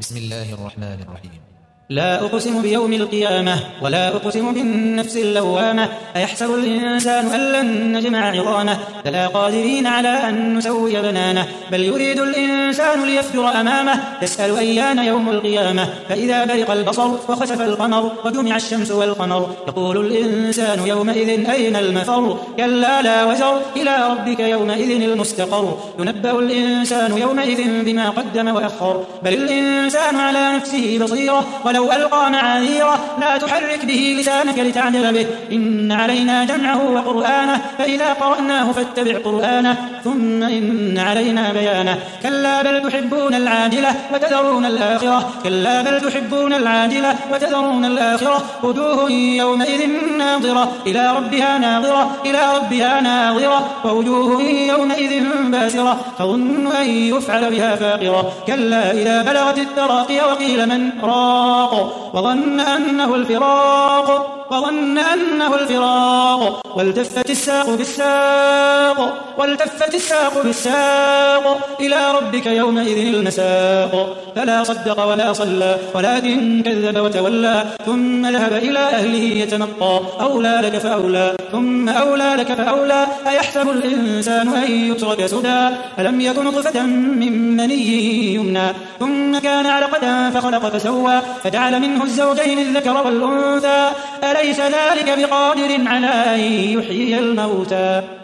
بسم الله الرحمن الرحيم. لا أقسم بيوم القيامة ولا أقسم بالنفس اللوامة أيحسب الإنسان أن لن نجمع عظامه بلى قادرين على أن نسوي بنانه بل يريد الإنسان ليفجر أمامه يسأل أيان يوم القيامة فإذا برق البصر وخسف القمر وجمع الشمس والقمر يقول الإنسان يومئذ أين المفر كلا لا وزر إلى ربك يومئذ المستقر ينبأ الإنسان يومئذ بما قدم وأخر بل الإنسان على نفسه بصيرة ولو ألقى معاذيره لا تحرك به لسانك لتعجل به إن علينا جمعه وقرآنه فإذا قرأناه فاتبع قرآنه ثم إن علينا بيانه كلا بل تحبون العاجلة وتذرون الآخرة كلا بل تحبون العاجلة وتذرون الآخرة وجوه يومئذ ناظرة إلى ربها ناظرة إلى ربها ناظرة ووجوه يومئذ باسرة تظن أن يفعل بها فاقرة كلا إذا بلغت التراقي وقيل من راق وظن أنه الفراق والتفت الساق بالساق إلى ربك يومئذ المساق فلا صدق ولا صلى ولكن كذب وتولى ثم ذهب إلى أهله يتمطى أولى لك فأولى ثم أولى لك فأولى أيحسب الإنسان أن يترك سدى ألم يكن نطفة من مني يمنى ثم كان علقة فخلق فسوى فجعل منه الزوجين الذكر والأنثى أليس ذلك بقادر على أن يحيي الموتى